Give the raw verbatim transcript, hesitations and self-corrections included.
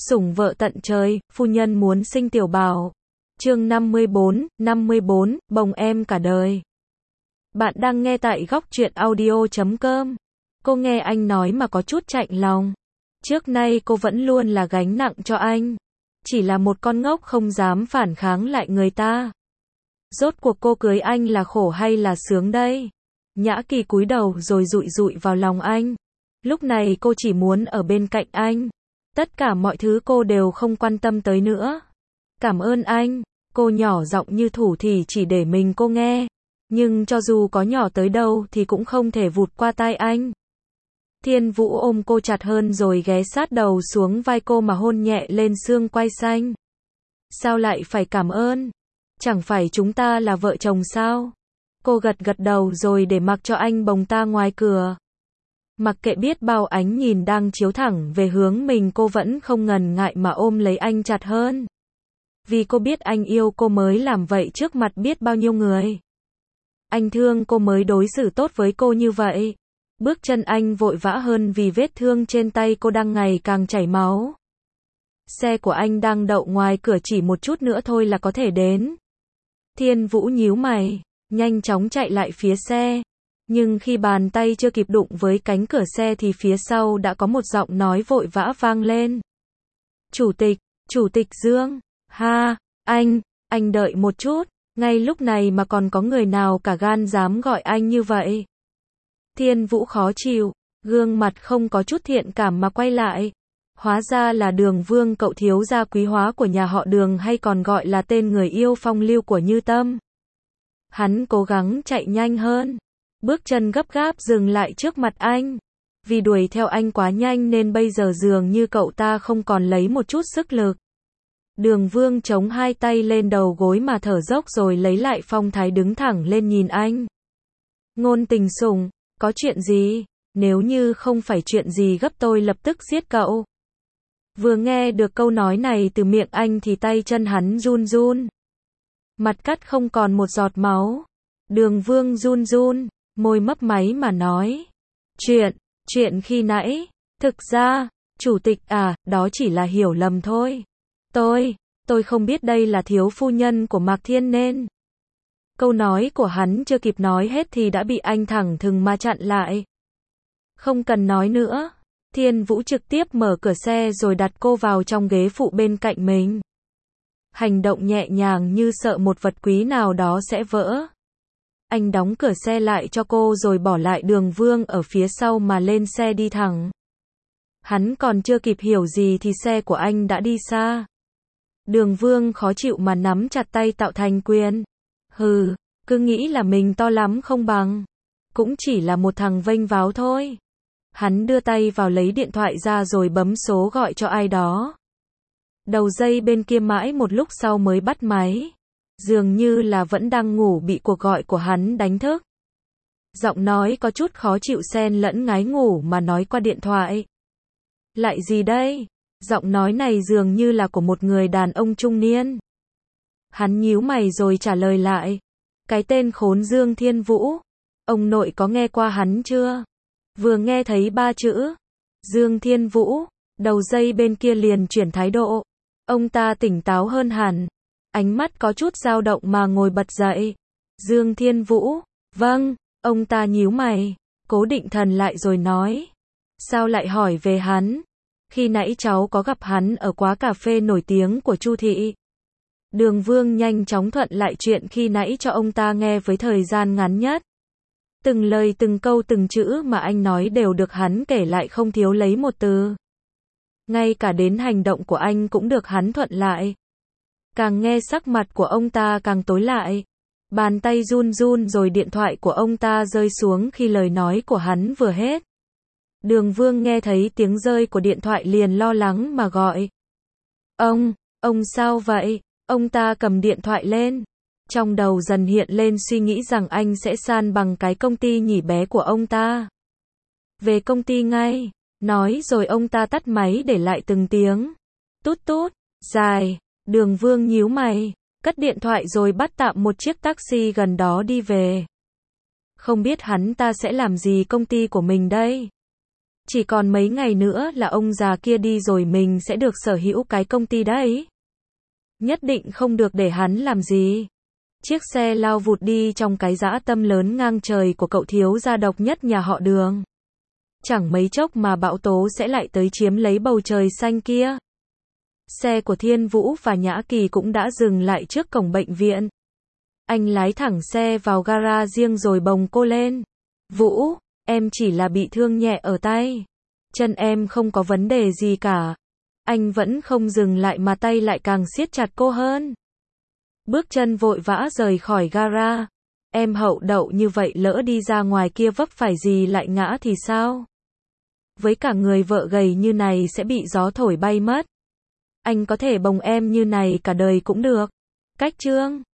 Sủng vợ tận trời, phu nhân muốn sinh tiểu bảo. Chương năm mươi bốn, năm mươi bốn, bồng em cả đời. Bạn đang nghe tại góc truyện audio chấm com. Cô nghe anh nói mà có chút chạnh lòng. Trước nay cô vẫn luôn là gánh nặng cho anh. Chỉ là một con ngốc không dám phản kháng lại người ta. Rốt cuộc cô cưới anh là khổ hay là sướng đây? Nhã Kỳ cúi đầu rồi dụi dụi vào lòng anh. Lúc này cô chỉ muốn ở bên cạnh anh. Tất cả mọi thứ cô đều không quan tâm tới nữa. Cảm ơn anh. Cô nhỏ giọng như thủ thỉ chỉ để mình cô nghe. Nhưng cho dù có nhỏ tới đâu thì cũng không thể vụt qua tai anh. Thiên Vũ ôm cô chặt hơn rồi ghé sát đầu xuống vai cô mà hôn nhẹ lên xương quai xanh. Sao lại phải cảm ơn? Chẳng phải chúng ta là vợ chồng sao? Cô gật gật đầu rồi để mặc cho anh bồng ta ngoài cửa. Mặc kệ biết bao ánh nhìn đang chiếu thẳng về hướng mình, cô vẫn không ngần ngại mà ôm lấy anh chặt hơn. Vì cô biết anh yêu cô mới làm vậy trước mặt biết bao nhiêu người. Anh thương cô mới đối xử tốt với cô như vậy. Bước chân anh vội vã hơn vì vết thương trên tay cô đang ngày càng chảy máu. Xe của anh đang đậu ngoài cửa, chỉ một chút nữa thôi là có thể đến. Thiên Vũ nhíu mày, nhanh chóng chạy lại phía xe. Nhưng khi bàn tay chưa kịp đụng với cánh cửa xe thì phía sau đã có một giọng nói vội vã vang lên. Chủ tịch, Chủ tịch Dương, ha, anh, anh đợi một chút, ngay lúc này mà còn có người nào cả gan dám gọi anh như vậy. Thiên Vũ khó chịu, gương mặt không có chút thiện cảm mà quay lại. Hóa ra là Đường Vương, cậu thiếu gia quý hóa của nhà họ Đường, hay còn gọi là tên người yêu phong lưu của Như Tâm. Hắn cố gắng chạy nhanh hơn. Bước chân gấp gáp dừng lại trước mặt anh. Vì đuổi theo anh quá nhanh nên bây giờ dường như cậu ta không còn lấy một chút sức lực. Đường Vương chống hai tay lên đầu gối mà thở dốc rồi lấy lại phong thái đứng thẳng lên nhìn anh. Ngôn Tình Sủng, có chuyện gì? Nếu như không phải chuyện gì gấp tôi lập tức giết cậu. Vừa nghe được câu nói này từ miệng anh thì tay chân hắn run run. Mặt cắt không còn một giọt máu. Đường Vương run run, môi mấp máy mà nói. Chuyện, chuyện khi nãy, thực ra, chủ tịch à, đó chỉ là hiểu lầm thôi. Tôi, tôi không biết đây là thiếu phu nhân của Mạc Thiên nên. Câu nói của hắn chưa kịp nói hết thì đã bị anh thẳng thừng mà chặn lại. Không cần nói nữa. Thiên Vũ trực tiếp mở cửa xe rồi đặt cô vào trong ghế phụ bên cạnh mình. Hành động nhẹ nhàng như sợ một vật quý nào đó sẽ vỡ. Anh đóng cửa xe lại cho cô rồi bỏ lại Đường Vương ở phía sau mà lên xe đi thẳng. Hắn còn chưa kịp hiểu gì thì xe của anh đã đi xa. Đường Vương khó chịu mà nắm chặt tay tạo thành quyền. Hừ, cứ nghĩ là mình to lắm không bằng. Cũng chỉ là một thằng vênh váo thôi. Hắn đưa tay vào lấy điện thoại ra rồi bấm số gọi cho ai đó. Đầu dây bên kia mãi một lúc sau mới bắt máy. Dường như là vẫn đang ngủ bị cuộc gọi của hắn đánh thức. Giọng nói có chút khó chịu xen lẫn ngái ngủ mà nói qua điện thoại. Lại gì đây? Giọng nói này dường như là của một người đàn ông trung niên. Hắn nhíu mày rồi trả lời lại. Cái tên khốn Dương Thiên Vũ. Ông nội có nghe qua hắn chưa? Vừa nghe thấy ba chữ Dương Thiên Vũ, đầu dây bên kia liền chuyển thái độ. Ông ta tỉnh táo hơn hẳn. Ánh mắt có chút dao động mà ngồi bật dậy. Dương Thiên Vũ, vâng, ông ta nhíu mày, cố định thần lại rồi nói. Sao lại hỏi về hắn? Khi nãy cháu có gặp hắn ở quán cà phê nổi tiếng của Chu thị. Đường Vương nhanh chóng thuận lại chuyện khi nãy cho ông ta nghe với thời gian ngắn nhất. Từng lời từng câu từng chữ mà anh nói đều được hắn kể lại không thiếu lấy một từ. Ngay cả đến hành động của anh cũng được hắn thuận lại. Càng nghe sắc mặt của ông ta càng tối lại. Bàn tay run run rồi điện thoại của ông ta rơi xuống khi lời nói của hắn vừa hết. Đường Vương nghe thấy tiếng rơi của điện thoại liền lo lắng mà gọi. Ông, ông sao vậy? Ông ta cầm điện thoại lên. Trong đầu dần hiện lên suy nghĩ rằng anh sẽ san bằng cái công ty nhỉ bé của ông ta. Về công ty ngay. Nói rồi ông ta tắt máy để lại từng tiếng. Tút tút, dài. Đường Vương nhíu mày, cất điện thoại rồi bắt tạm một chiếc taxi gần đó đi về. Không biết hắn ta sẽ làm gì công ty của mình đây. Chỉ còn mấy ngày nữa là ông già kia đi rồi mình sẽ được sở hữu cái công ty đấy. Nhất định không được để hắn làm gì. Chiếc xe lao vụt đi trong cái dã tâm lớn ngang trời của cậu thiếu gia độc nhất nhà họ Đường. Chẳng mấy chốc mà bão tố sẽ lại tới chiếm lấy bầu trời xanh kia. Xe của Thiên Vũ và Nhã Kỳ cũng đã dừng lại trước cổng bệnh viện. Anh lái thẳng xe vào gara riêng rồi bồng cô lên. Vũ, em chỉ là bị thương nhẹ ở tay. Chân em không có vấn đề gì cả. Anh vẫn không dừng lại mà tay lại càng siết chặt cô hơn. Bước chân vội vã rời khỏi gara. Em hậu đậu như vậy lỡ đi ra ngoài kia vấp phải gì lại ngã thì sao? Với cả người vợ gầy như này sẽ bị gió thổi bay mất. Anh có thể bồng em như này cả đời cũng được. Cách trương.